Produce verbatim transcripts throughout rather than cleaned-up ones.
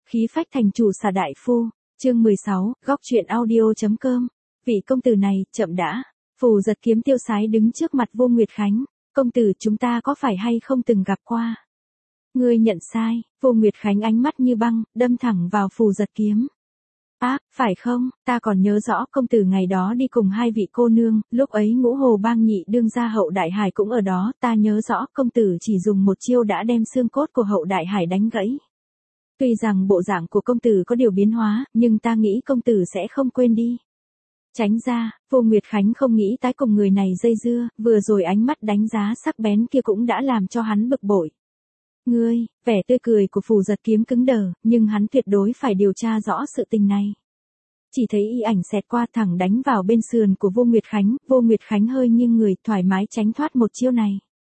khí phách thành chủ xà đại phu, chương mười sáu, góc truyện audio.com. Vị công tử này, chậm đã. Phù Giật Kiếm tiêu sái đứng trước mặt Vô Nguyệt Khánh. Công tử, chúng ta có phải hay không từng gặp qua? Ngươi nhận sai. Vô Nguyệt Khánh ánh mắt như băng, đâm thẳng vào Phù Giật Kiếm. Á, à, phải không, ta còn nhớ rõ công tử ngày đó đi cùng hai vị cô nương, lúc ấy Ngũ Hồ Bang nhị đương gia Hậu Đại Hải cũng ở đó, ta nhớ rõ công tử chỉ dùng một chiêu đã đem xương cốt của Hậu Đại Hải đánh gãy. Tuy rằng bộ dạng của công tử có điều biến hóa, nhưng ta nghĩ công tử sẽ không quên đi. Tránh ra, Vô Nguyệt Khánh không nghĩ tái cùng người này dây dưa, vừa rồi ánh mắt đánh giá sắc bén kia cũng đã làm cho hắn bực bội. Ngươi, vẻ tươi cười của Phù Giật Kiếm cứng đờ, nhưng hắn tuyệt đối phải điều tra rõ sự tình này. Chỉ thấy y ảnh xẹt qua thẳng đánh vào bên sườn của Vô Nguyệt Khánh, Vô Nguyệt Khánh hơi nghiêng người, thoải mái tránh thoát một chiêu này.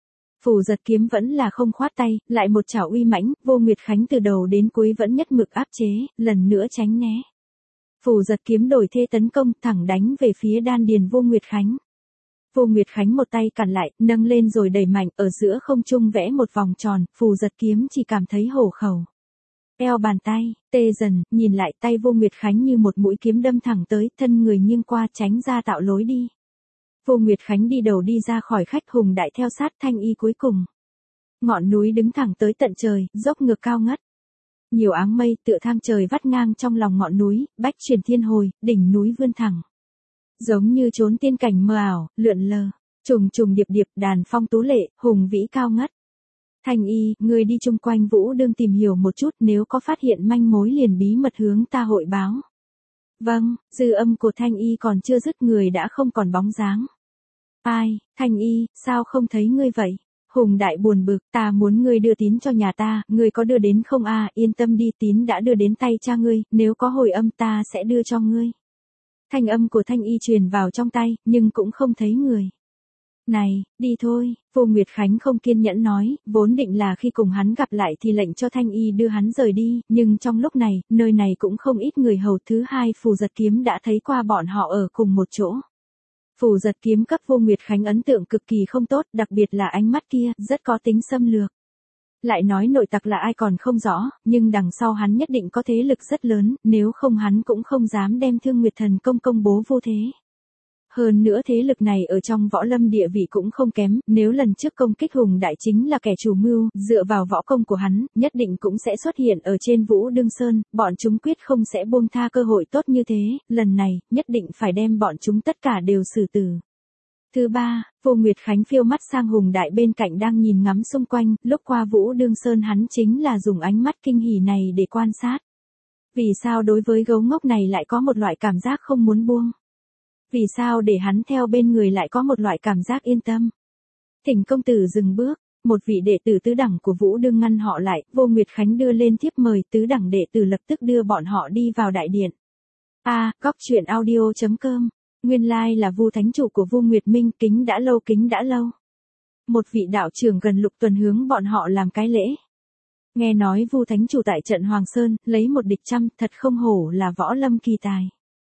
Phù Giật Kiếm vẫn là không khoát tay, lại một chảo uy mãnh, Vô Nguyệt Khánh từ đầu đến cuối vẫn nhất mực áp chế, lần nữa tránh né. Phù Giật Kiếm đổi thế tấn công, thẳng đánh về phía đan điền Vô Nguyệt Khánh. Vô Nguyệt Khánh một tay cản lại, nâng lên rồi đẩy mạnh, ở giữa không trung vẽ một vòng tròn, Phù Giật Kiếm chỉ cảm thấy hổ khẩu. Eo bàn tay, tê dần, nhìn lại tay Vô Nguyệt Khánh như một mũi kiếm đâm thẳng tới, thân người nghiêng qua tránh ra tạo lối đi. Vô Nguyệt Khánh đi đầu đi ra khỏi khách hùng đại theo sát Thanh Y cuối cùng. Ngọn núi đứng thẳng tới tận trời, dốc ngược cao ngất. Nhiều áng mây tựa thang trời vắt ngang trong lòng ngọn núi, bách truyền thiên hồi, đỉnh núi vươn thẳng. Giống như trốn tiên cảnh mờ ảo, lượn lờ, trùng trùng điệp điệp, đàn phong tú lệ, hùng vĩ cao ngất. Thanh Y, người đi chung quanh Vũ Đương tìm hiểu một chút, nếu có phát hiện manh mối liền bí mật hướng ta hội báo. Vâng, dư âm của Thanh Y còn chưa dứt người đã không còn bóng dáng. Ai, Thanh Y, sao không thấy ngươi vậy? Hùng đại buồn bực, ta muốn ngươi đưa tín cho nhà ta, ngươi có đưa đến không a? À, yên tâm đi, tín đã đưa đến tay cha ngươi, nếu có hồi âm ta sẽ đưa cho ngươi. Thanh âm của Thanh Y truyền vào trong tay, nhưng cũng không thấy người. Này, đi thôi, Vô Nguyệt Khánh không kiên nhẫn nói, vốn định là khi cùng hắn gặp lại thì lệnh cho Thanh Y đưa hắn rời đi, nhưng trong lúc này, nơi này cũng không ít người hầu. Thứ hai, Phù Giật Kiếm đã thấy qua bọn họ ở cùng một chỗ. Phù Giật Kiếm cấp Vô Nguyệt Khánh ấn tượng cực kỳ không tốt, đặc biệt là ánh mắt kia, rất có tính xâm lược. Lại nói nội tặc là ai còn không rõ, nhưng đằng sau hắn nhất định có thế lực rất lớn, nếu không hắn cũng không dám đem Thương Nguyệt Thần công công bố vô thế. Hơn nữa thế lực này ở trong võ lâm địa vị cũng không kém, nếu lần trước công kích Hùng Đại chính là kẻ chủ mưu, dựa vào võ công của hắn, nhất định cũng sẽ xuất hiện ở trên Vũ Đương Sơn, bọn chúng quyết không sẽ buông tha cơ hội tốt như thế, lần này, nhất định phải đem bọn chúng tất cả đều xử tử. Thứ ba, Vô Nguyệt Khánh phiêu mắt sang Hùng Đại bên cạnh đang nhìn ngắm xung quanh, lúc qua Vũ Đương Sơn hắn chính là dùng ánh mắt kinh hỉ này để quan sát. Vì sao đối với gấu ngốc này lại có một loại cảm giác không muốn buông? Vì sao để hắn theo bên người lại có một loại cảm giác yên tâm? Thỉnh công tử dừng bước, một vị đệ tử tứ đẳng của Vũ Đương ngăn họ lại, Vô Nguyệt Khánh đưa lên thiếp mời, tứ đẳng đệ tử lập tức đưa bọn họ đi vào đại điện. A, à, góc truyện audio.com, nguyên lai like là Vu Thánh chủ của Vu Nguyệt Minh, kính đã lâu kính đã lâu. Một vị đạo trưởng gần Lục Tuần hướng bọn họ làm cái lễ. Nghe nói Vu Thánh chủ tại trận Hoàng Sơn, lấy một địch trăm, thật không hổ là võ lâm kỳ tài.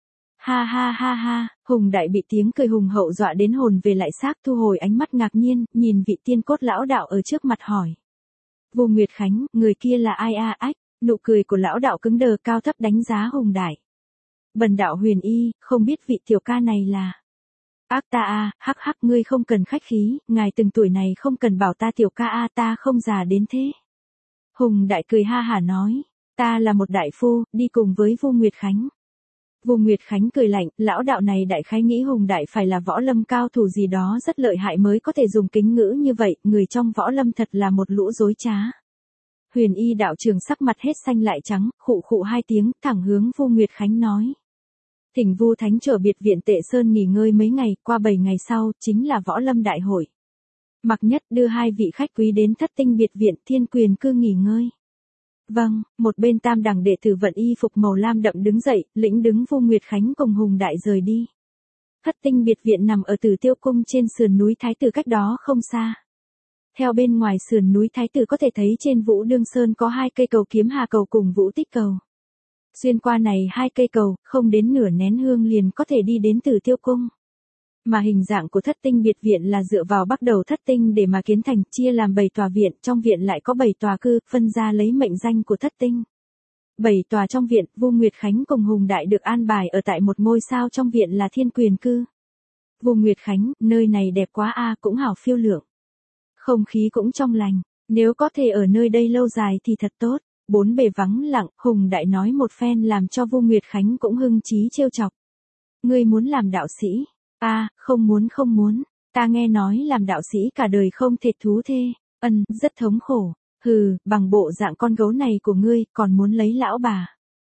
Ha ha ha ha, Hùng Đại bị tiếng cười hùng hậu dọa đến hồn về lại xác, thu hồi ánh mắt ngạc nhiên, nhìn vị tiên cốt lão đạo ở trước mặt hỏi. Vô Nguyệt Khánh, người kia là ai a? Ách, nụ cười của lão đạo cứng đờ, cao thấp đánh giá Hùng Đại. Bần đạo Huyền Y, không biết vị tiểu ca này là. Ác ta a, hắc hắc, ngươi không cần khách khí, ngài từng tuổi này không cần bảo ta tiểu ca a, ta không già đến thế. Hùng Đại cười ha hả nói, ta là một đại phu, đi cùng với Vô Nguyệt Khánh. Vô Nguyệt Khánh cười lạnh, lão đạo này đại khái nghĩ Hùng Đại phải là võ lâm cao thủ gì đó rất lợi hại mới có thể dùng kính ngữ như vậy, người trong võ lâm thật là một lũ dối trá. Huyền Y đạo trưởng sắc mặt hết xanh lại trắng, khụ khụ hai tiếng, thẳng hướng Vô Nguyệt Khánh nói. Thỉnh Vu Thánh trở biệt viện Tệ Sơn nghỉ ngơi mấy ngày, qua bảy ngày sau, chính là võ lâm đại hội. Mặc Nhất đưa hai vị khách quý đến Thất Tinh biệt viện Thiên Quyền cư nghỉ ngơi. Vâng, một bên tam đẳng đệ tử vận y phục màu lam đậm đứng dậy, lĩnh đứng Vô Nguyệt Khánh cùng Hùng Đại rời đi. Thất Tinh biệt viện nằm ở Tử Tiêu cung trên sườn núi Thái Tử cách đó không xa. Theo bên ngoài sườn núi Thái Tử có thể thấy trên Vũ Đương Sơn có hai cây cầu Kiếm Hà cầu cùng Vũ Tích cầu. Xuyên qua này hai cây cầu, không đến nửa nén hương liền có thể đi đến Tử Tiêu cung. Mà hình dạng của Thất Tinh biệt viện là dựa vào bắt đầu Thất Tinh để mà kiến thành, chia làm bảy tòa viện, trong viện lại có bảy tòa cư, phân ra lấy mệnh danh của Thất Tinh. Bảy tòa trong viện, Vu Nguyệt Khánh cùng Hùng Đại được an bài ở tại một ngôi sao trong viện là Thiên Quyền Cư. Vu Nguyệt Khánh, nơi này đẹp quá a, cũng hảo phiêu lượng. Không khí cũng trong lành, nếu có thể ở nơi đây lâu dài thì thật tốt. Bốn bề vắng lặng, Hùng Đại nói một phen làm cho Vu Nguyệt Khánh cũng hưng chí trêu chọc. Ngươi muốn làm đạo sĩ? A, không muốn không muốn, ta nghe nói làm đạo sĩ cả đời không thể thú thê. Ân, rất thống khổ. Hừ, bằng bộ dạng con gấu này của ngươi, còn muốn lấy lão bà.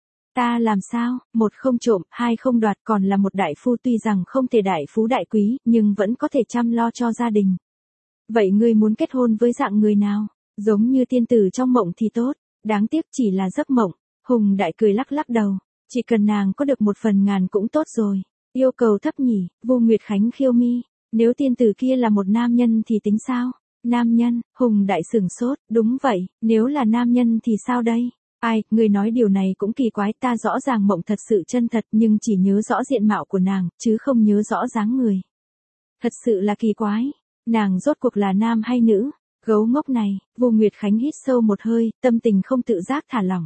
Ta làm sao, một không trộm, hai không đoạt, còn là một đại phu, tuy rằng không thể đại phú đại quý, nhưng vẫn có thể chăm lo cho gia đình. Vậy ngươi muốn kết hôn với dạng người nào? Giống như tiên tử trong mộng thì tốt, đáng tiếc chỉ là giấc mộng. Hùng Đại cười lắc lắc đầu, chỉ cần nàng có được một phần ngàn cũng tốt rồi. Yêu cầu thấp nhỉ? Vu Nguyệt Khánh khiêu mi, nếu tiên tử kia là một nam nhân thì tính sao? Nam nhân? Hùng Đại sửng sốt, đúng vậy, nếu là nam nhân thì sao đây? Ai, người nói điều này cũng kỳ quái, ta rõ ràng mộng thật sự chân thật nhưng chỉ nhớ rõ diện mạo của nàng, chứ không nhớ rõ dáng người. Thật sự là kỳ quái, nàng rốt cuộc là nam hay nữ? Gấu ngốc này, Vu Nguyệt Khánh hít sâu một hơi, tâm tình không tự giác thả lỏng.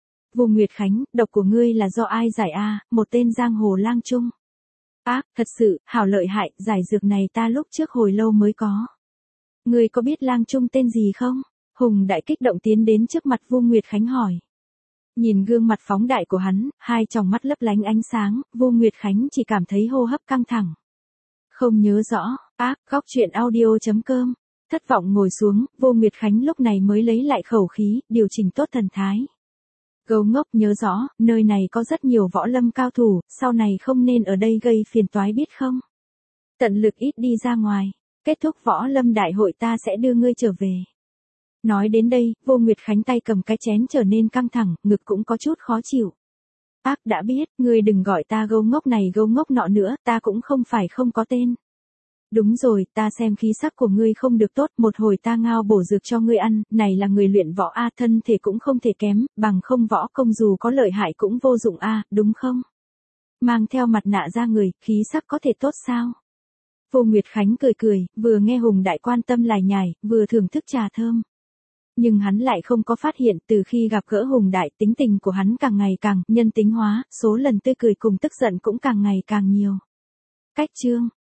Vu Nguyệt Khánh, độc của ngươi là do ai giải a? Một tên giang hồ lang trung. Ác, thật sự, hảo lợi hại, giải dược này ta lúc trước hồi lâu mới có. Ngươi có biết lang trung tên gì không? Hùng Đại kích động tiến đến trước mặt Vu Nguyệt Khánh hỏi. Nhìn gương mặt phóng đại của hắn, hai tròng mắt lấp lánh ánh sáng, Vu Nguyệt Khánh chỉ cảm thấy hô hấp căng thẳng. Không nhớ rõ, ác, góc chuyện audio chấm com. Thất vọng ngồi xuống, Vu Nguyệt Khánh lúc này mới lấy lại khẩu khí, điều chỉnh tốt thần thái. Gấu ngốc, nhớ rõ, nơi này có rất nhiều võ lâm cao thủ, sau này không nên ở đây gây phiền toái biết không? Tận lực ít đi ra ngoài, kết thúc võ lâm đại hội ta sẽ đưa ngươi trở về. Nói đến đây, Vu Nguyệt Khánh tay cầm cái chén trở nên căng thẳng, ngực cũng có chút khó chịu. Ác, đã biết, ngươi đừng gọi ta gấu ngốc này gấu ngốc nọ nữa, ta cũng không phải không có tên. Đúng rồi, ta xem khí sắc của ngươi không được tốt, một hồi ta ngao bổ dược cho ngươi ăn, này là người luyện võ a, thân thể cũng không thể kém, bằng không võ công dù có lợi hại cũng vô dụng a, đúng không? Mang theo mặt nạ ra người, khí sắc có thể tốt sao? Vu Nguyệt Khánh cười cười, vừa nghe Hùng Đại quan tâm lải nhải, vừa thưởng thức trà thơm. Nhưng hắn lại không có phát hiện, từ khi gặp gỡ Hùng Đại, tính tình của hắn càng ngày càng nhân tính hóa, số lần tươi cười cùng tức giận cũng càng ngày càng nhiều. Cách chương